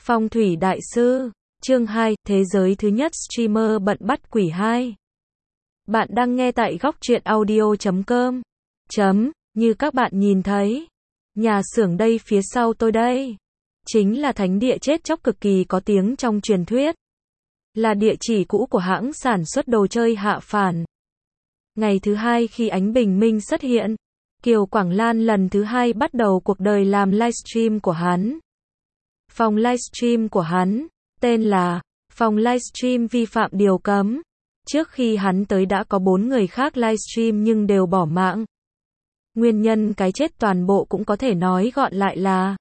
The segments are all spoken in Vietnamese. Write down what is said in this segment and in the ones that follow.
Phong thủy đại sư, chương 2, thế giới thứ nhất streamer bận bắt quỷ 2. Bạn đang nghe tại góc truyện audio.com. Như các bạn nhìn thấy, nhà xưởng đây phía sau tôi đây, chính là thánh địa chết chóc cực kỳ có tiếng trong truyền thuyết. Là địa chỉ cũ của hãng sản xuất đồ chơi Hạ Phản. Ngày thứ hai khi ánh bình minh xuất hiện, Kiều Quảng Lan lần thứ hai bắt đầu cuộc đời làm livestream của hắn. Phòng livestream của hắn, tên là Phòng livestream vi phạm điều cấm. Trước khi hắn tới đã có 4 người khác livestream nhưng đều bỏ mạng. Nguyên nhân cái chết toàn bộ cũng có thể nói gọn lại là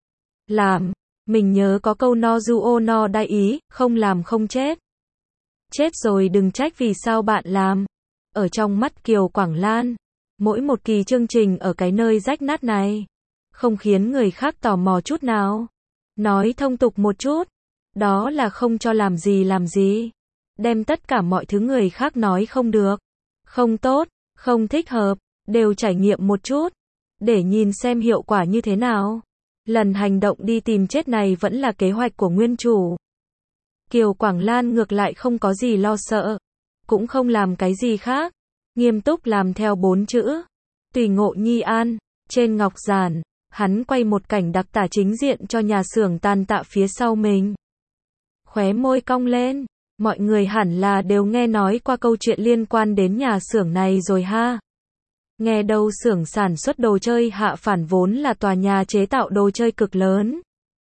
làm. Mình nhớ có câu no duo no đai ý, không làm không chết. Chết rồi đừng trách vì sao bạn làm. Ở trong mắt Kiều Quảng Lan, mỗi một kỳ chương trình ở cái nơi rách nát này, không khiến người khác tò mò chút nào. Nói thông tục một chút, đó là không cho làm gì. Đem tất cả mọi thứ người khác nói không được, không tốt, không thích hợp, đều trải nghiệm một chút, để nhìn xem hiệu quả như thế nào. Lần hành động đi tìm chết này vẫn là kế hoạch của nguyên chủ. Kiều Quảng Lan ngược lại không có gì lo sợ, cũng không làm cái gì khác, nghiêm túc làm theo 4 chữ. Tùy ngộ nhi an, trên ngọc giản, hắn quay một cảnh đặc tả chính diện cho nhà xưởng tàn tạ phía sau mình. Khóe môi cong lên, mọi người hẳn là đều nghe nói qua câu chuyện liên quan đến nhà xưởng này rồi ha. Nghe đâu xưởng sản xuất đồ chơi Hạ Phản vốn là tòa nhà chế tạo đồ chơi cực lớn,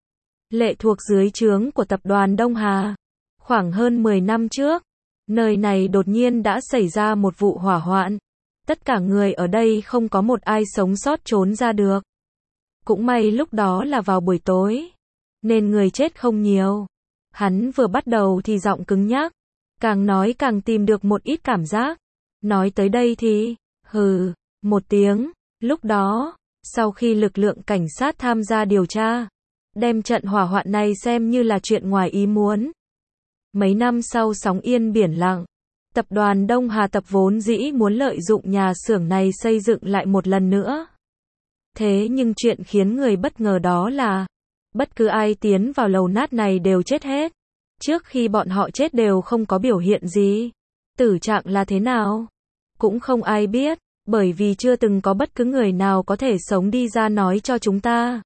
lệ thuộc dưới trướng của tập đoàn Đông Hà. Khoảng hơn 10 năm trước, nơi này đột nhiên đã xảy ra một vụ hỏa hoạn. Tất cả người ở đây không có một ai sống sót trốn ra được. Cũng may lúc đó là vào buổi tối, nên người chết không nhiều. Hắn vừa bắt đầu thì giọng cứng nhắc, càng nói càng tìm được một ít cảm giác. Nói tới đây thì, hừ, một tiếng. Lúc đó, sau khi lực lượng cảnh sát tham gia điều tra, đem trận hỏa hoạn này xem như là chuyện ngoài ý muốn. Mấy năm sau sóng yên biển lặng, tập đoàn Đông Hà tập vốn dĩ muốn lợi dụng nhà xưởng này xây dựng lại một lần nữa. Thế nhưng chuyện khiến người bất ngờ đó là, bất cứ ai tiến vào lầu nát này đều chết hết. Trước khi bọn họ chết đều không có biểu hiện gì. Tử trạng là thế nào? Cũng không ai biết, bởi vì chưa từng có bất cứ người nào có thể sống đi ra nói cho chúng ta.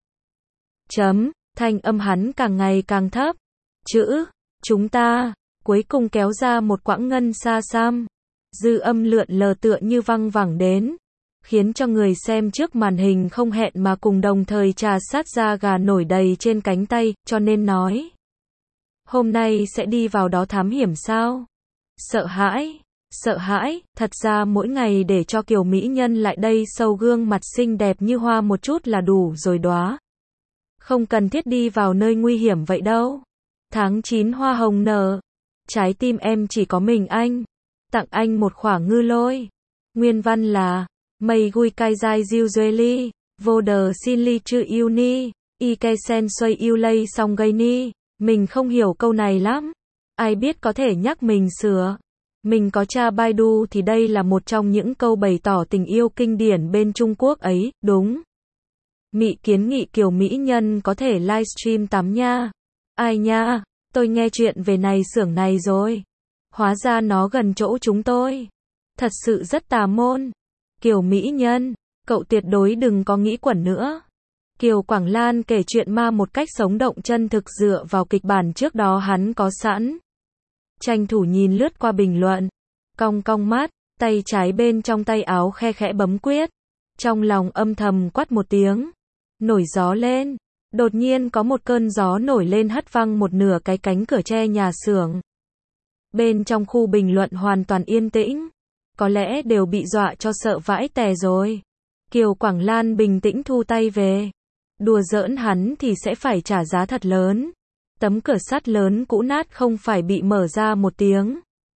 Thanh âm hắn càng ngày càng thấp. Chữ, chúng ta, cuối cùng kéo ra một quãng ngân xa xăm. Dư âm lượn lờ tựa như văng vẳng đến, khiến cho người xem trước màn hình không hẹn mà cùng đồng thời trà sát da gà nổi đầy trên cánh tay, cho nên nói. Hôm nay sẽ đi vào đó thám hiểm sao? Sợ hãi, thật ra mỗi ngày để cho Kiều Mỹ Nhân lại đây sâu gương mặt xinh đẹp như hoa một chút là đủ rồi đó. Không cần thiết đi vào nơi nguy hiểm vậy đâu. Tháng 9 hoa hồng nở, trái tim em chỉ có mình anh, tặng anh một khỏa ngư lôi. Nguyên văn là, mây gui cai dai diêu duê ly, vô đờ xin ly chữ yêu ni, y ke sen xoay yêu lây song gây ni. Mình không hiểu câu này lắm, ai biết có thể nhắc mình sửa. Mình có tra Baidu thì đây là một trong những câu bày tỏ tình yêu kinh điển bên Trung Quốc ấy, đúng. Mị kiến nghị Kiều Mỹ Nhân có thể livestream tắm nha. Ai nha, tôi nghe chuyện về này xưởng này rồi. Hóa ra nó gần chỗ chúng tôi. Thật sự rất tà môn. Kiều Mỹ Nhân, cậu tuyệt đối đừng có nghĩ quẩn nữa. Kiều Quảng Lan kể chuyện ma một cách sống động chân thực dựa vào kịch bản trước đó hắn có sẵn. Tranh thủ nhìn lướt qua bình luận, cong cong mắt, tay trái bên trong tay áo khe khẽ bấm quyết. Trong lòng âm thầm quát một tiếng, nổi gió lên. Đột nhiên có một cơn gió nổi lên hất văng một nửa cái cánh cửa tre nhà xưởng. Bên trong khu bình luận hoàn toàn yên tĩnh, có lẽ đều bị dọa cho sợ vãi tè rồi. Kiều Quảng Lan bình tĩnh thu tay về. Đùa giỡn hắn thì sẽ phải trả giá thật lớn. Tấm cửa sắt lớn cũ nát không phải bị mở ra một tiếng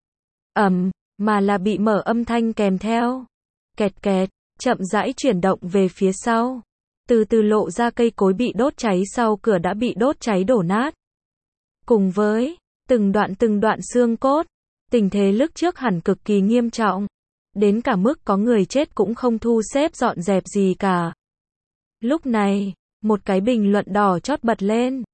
mà là bị mở âm thanh kèm theo. Kẹt kẹt, chậm rãi chuyển động về phía sau. Từ từ lộ ra cây cối bị đốt cháy sau cửa đã bị đốt cháy đổ nát. Cùng với từng đoạn xương cốt, tình thế lúc trước hẳn cực kỳ nghiêm trọng. Đến cả mức có người chết cũng không thu xếp dọn dẹp gì cả. Lúc này, một cái bình luận đỏ chót bật lên.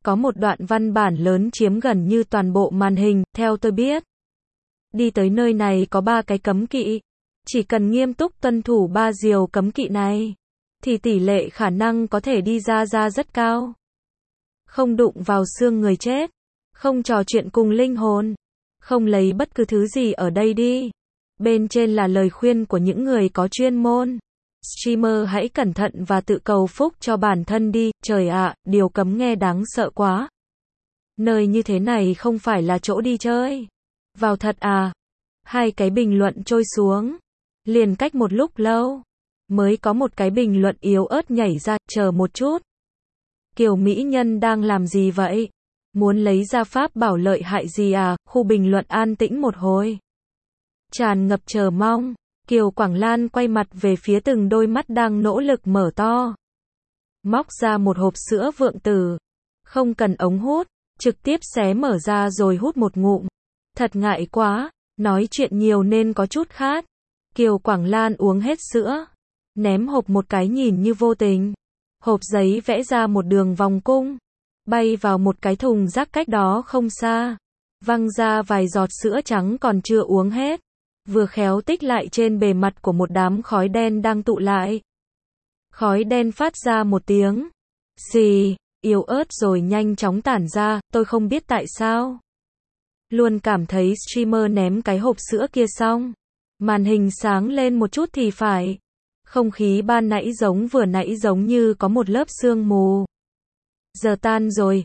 Có một đoạn văn bản lớn chiếm gần như toàn bộ màn hình, theo tôi biết. Đi tới nơi này có 3 cái cấm kỵ. Chỉ cần nghiêm túc tuân thủ 3 điều cấm kỵ này, thì tỷ lệ khả năng có thể đi ra rất cao. Không đụng vào xương người chết. Không trò chuyện cùng linh hồn. Không lấy bất cứ thứ gì ở đây đi. Bên trên là lời khuyên của những người có chuyên môn. Streamer hãy cẩn thận và tự cầu phúc cho bản thân đi. Trời ạ, điều cấm nghe đáng sợ quá. Nơi như thế này không phải là chỗ đi chơi. Vào thật à? 2 cái bình luận trôi xuống. Liền cách một lúc lâu. Mới có một cái bình luận yếu ớt nhảy ra, chờ một chút. Kiều mỹ nhân đang làm gì vậy? Muốn lấy ra pháp bảo lợi hại gì à? Khu bình luận an tĩnh một hồi. Tràn ngập chờ mong. Kiều Quảng Lan quay mặt về phía từng đôi mắt đang nỗ lực mở to. Móc ra một hộp sữa vượng tử. Không cần ống hút, trực tiếp xé mở ra rồi hút một ngụm. Thật ngại quá, nói chuyện nhiều nên có chút khát. Kiều Quảng Lan uống hết sữa. Ném hộp một cái nhìn như vô tình. Hộp giấy vẽ ra một đường vòng cung. Bay vào một cái thùng rác cách đó không xa. Văng ra vài giọt sữa trắng còn chưa uống hết. Vừa khéo tích lại trên bề mặt của một đám khói đen đang tụ lại. Khói đen phát ra một tiếng xì, yếu ớt rồi nhanh chóng tản ra, tôi không biết tại sao. Luôn cảm thấy streamer ném cái hộp sữa kia xong. Màn hình sáng lên một chút thì phải. Không khí ban nãy vừa nãy giống như có một lớp sương mù. Giờ tan rồi,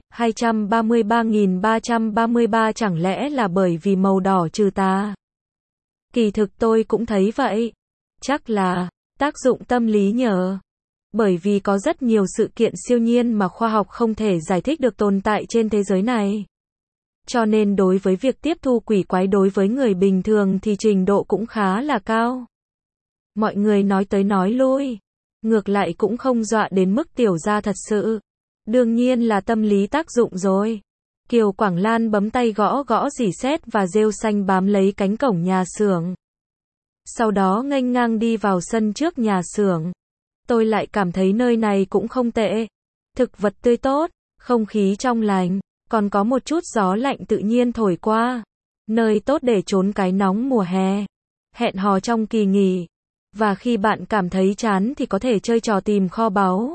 233.333 chẳng lẽ là bởi vì màu đỏ trừ tà? Kỳ thực tôi cũng thấy vậy. Chắc là tác dụng tâm lý nhờ. Bởi vì có rất nhiều sự kiện siêu nhiên mà khoa học không thể giải thích được tồn tại trên thế giới này. Cho nên đối với việc tiếp thu quỷ quái đối với người bình thường thì trình độ cũng khá là cao. Mọi người nói tới nói lui. Ngược lại cũng không dọa đến mức tiểu gia thật sự. Đương nhiên là tâm lý tác dụng rồi. Kiều Quảng Lan bấm tay gõ rỉ sét và rêu xanh bám lấy cánh cổng nhà xưởng. Sau đó nghênh ngang đi vào sân trước nhà xưởng. Tôi lại cảm thấy nơi này cũng không tệ. Thực vật tươi tốt, không khí trong lành, còn có một chút gió lạnh tự nhiên thổi qua. Nơi tốt để trốn cái nóng mùa hè. Hẹn hò trong kỳ nghỉ. Và khi bạn cảm thấy chán thì có thể chơi trò tìm kho báu.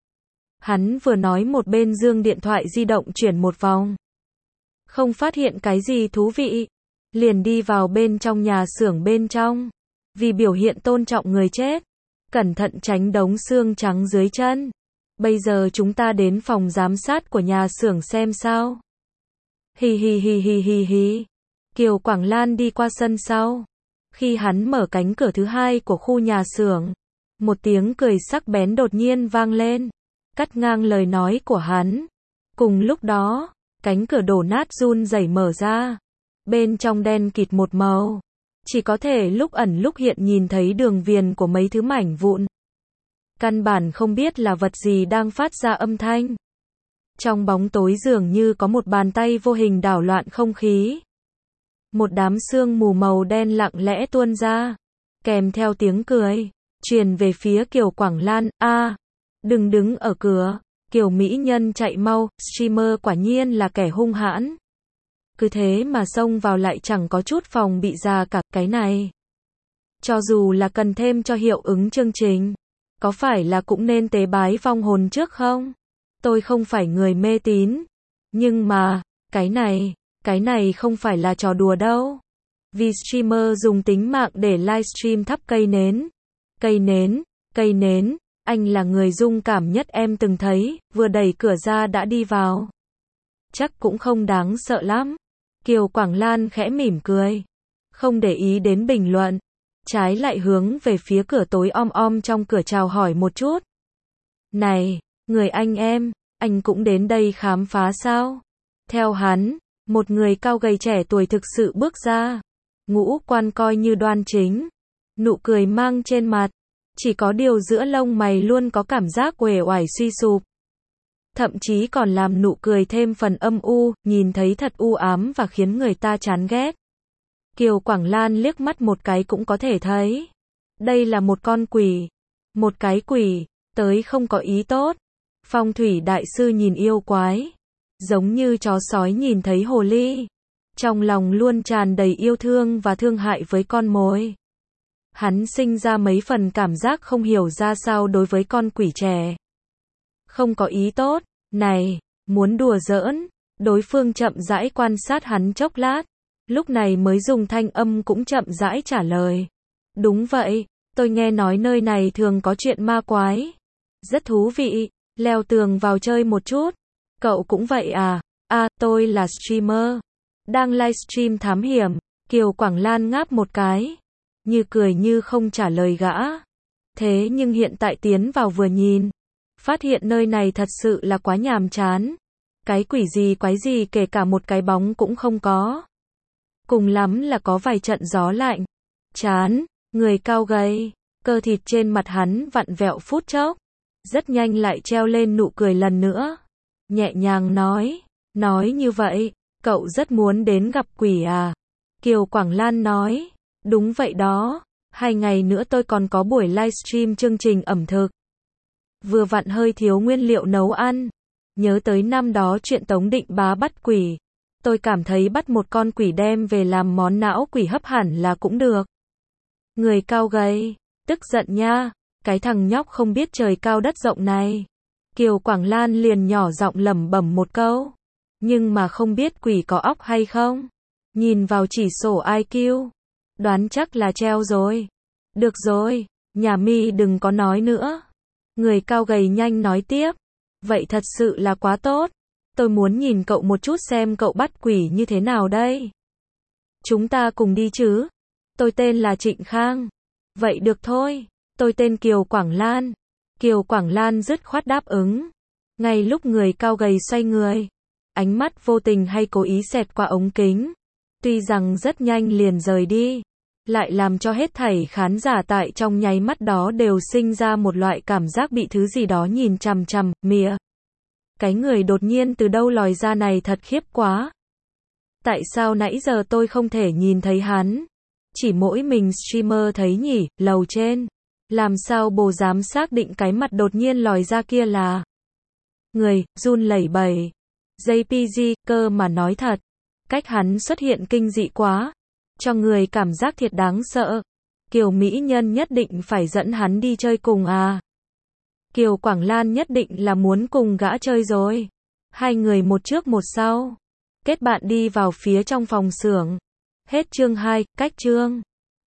Hắn vừa nói một bên giương điện thoại di động chuyển một vòng. Không phát hiện cái gì thú vị. Liền đi vào bên trong nhà xưởng bên trong. Vì biểu hiện tôn trọng người chết. Cẩn thận tránh đống xương trắng dưới chân. Bây giờ chúng ta đến phòng giám sát của nhà xưởng xem sao. Hi hi hi hi hi hi. Kiều Quảng Lan đi qua sân sau. Khi hắn mở cánh cửa thứ 2 của khu nhà xưởng, một tiếng cười sắc bén đột nhiên vang lên, cắt ngang lời nói của hắn. Cùng lúc đó, cánh cửa đổ nát run rẩy mở ra. Bên trong đen kịt một màu. Chỉ có thể lúc ẩn lúc hiện nhìn thấy đường viền của mấy thứ mảnh vụn. Căn bản không biết là vật gì đang phát ra âm thanh. Trong bóng tối dường như có một bàn tay vô hình đảo loạn không khí. Một đám sương mù màu đen lặng lẽ tuôn ra, kèm theo tiếng cười, truyền về phía Kiều Quảng Lan. Đừng đứng ở cửa. Kiều mỹ nhân chạy mau, streamer quả nhiên là kẻ hung hãn. Cứ thế mà xông vào lại chẳng có chút phòng bị ra cả. Cái này, cho dù là cần thêm cho hiệu ứng chương trình, có phải là cũng nên tế bái vong hồn trước không? Tôi không phải người mê tín, nhưng mà, cái này không phải là trò đùa đâu. Vì streamer dùng tính mạng để livestream thắp cây nến. Cây nến, anh là người dung cảm nhất em từng thấy, vừa đẩy cửa ra đã đi vào. Chắc cũng không đáng sợ lắm. Kiều Quảng Lan khẽ mỉm cười. Không để ý đến bình luận. Trái lại hướng về phía cửa tối om trong cửa chào hỏi một chút. Này, người anh em, anh cũng đến đây khám phá sao? Theo hắn, một người cao gầy trẻ tuổi thực sự bước ra. Ngũ quan coi như đoan chính. Nụ cười mang trên mặt. Chỉ có điều giữa lông mày luôn có cảm giác uể oải suy sụp. Thậm chí còn làm nụ cười thêm phần âm u, nhìn thấy thật u ám và khiến người ta chán ghét. Kiều Quảng Lan liếc mắt một cái cũng có thể thấy. Đây là một con quỷ. Một cái quỷ, tới không có ý tốt. Phong thủy đại sư nhìn yêu quái. giống như chó sói nhìn thấy hồ ly. Trong lòng luôn tràn đầy yêu thương và thương hại với con mồi. Hắn sinh ra mấy phần cảm giác không hiểu ra sao đối với con quỷ trẻ. Không có ý tốt, này, muốn đùa giỡn. Đối phương chậm rãi quan sát hắn chốc lát, lúc này mới dùng thanh âm cũng chậm rãi trả lời. Đúng vậy, tôi nghe nói nơi này thường có chuyện ma quái. Rất thú vị, leo tường vào chơi một chút. Cậu cũng vậy à? À, tôi là streamer. Đang livestream thám hiểm. Kiều Quảng Lan ngáp một cái, như cười như không trả lời gã. Thế nhưng hiện tại tiến vào vừa nhìn, phát hiện nơi này thật sự là quá nhàm chán. Cái quỷ gì quái gì kể cả một cái bóng cũng không có. Cùng lắm là có vài trận gió lạnh. Chán, người cao gầy, cơ thịt trên mặt hắn vặn vẹo phút chốc. Rất nhanh lại treo lên nụ cười lần nữa. Nhẹ nhàng nói như vậy, cậu rất muốn đến gặp quỷ à? Kiều Quảng Lan nói, đúng vậy đó, 2 ngày nữa tôi còn có buổi livestream chương trình ẩm thực. Vừa vặn hơi thiếu nguyên liệu nấu ăn. Nhớ tới năm đó chuyện Tống Định Bá bắt quỷ. Tôi cảm thấy bắt một con quỷ đem về làm món não quỷ hấp hẳn là cũng được. Người cao gầy, tức giận nha, cái thằng nhóc không biết trời cao đất rộng này. Kiều Quảng Lan liền nhỏ giọng lẩm bẩm một câu. Nhưng mà không biết quỷ có óc hay không. Nhìn vào chỉ sổ IQ, đoán chắc là treo rồi. Được rồi, nhà mi đừng có nói nữa. Người cao gầy nhanh nói tiếp. Vậy thật sự là quá tốt. Tôi muốn nhìn cậu một chút xem cậu bắt quỷ như thế nào đây. Chúng ta cùng đi chứ. Tôi tên là Trịnh Khang. Vậy được thôi. Tôi tên Kiều Quảng Lan. Kiều Quảng Lan dứt khoát đáp ứng. Ngay lúc người cao gầy xoay người, ánh mắt vô tình hay cố ý xẹt qua ống kính. Tuy rằng rất nhanh liền rời đi, lại làm cho hết thảy khán giả tại trong nháy mắt đó đều sinh ra một loại cảm giác bị thứ gì đó nhìn chằm chằm, mỉa. Cái người đột nhiên từ đâu lòi ra này thật khiếp quá. Tại sao nãy giờ tôi không thể nhìn thấy hắn? Chỉ mỗi mình streamer thấy nhỉ, lầu trên. Làm sao bồ dám xác định cái mặt đột nhiên lòi ra kia là người, run lẩy bẩy. JPG, cơ mà nói thật. Cách hắn xuất hiện kinh dị quá. Cho người cảm giác thiệt đáng sợ. Kiều mỹ nhân nhất định phải dẫn hắn đi chơi cùng à? Kiều Quảng Lan nhất định là muốn cùng gã chơi rồi. 2 người một trước một sau. Kết bạn đi vào phía trong phòng xưởng. Hết chương 2, cách chương.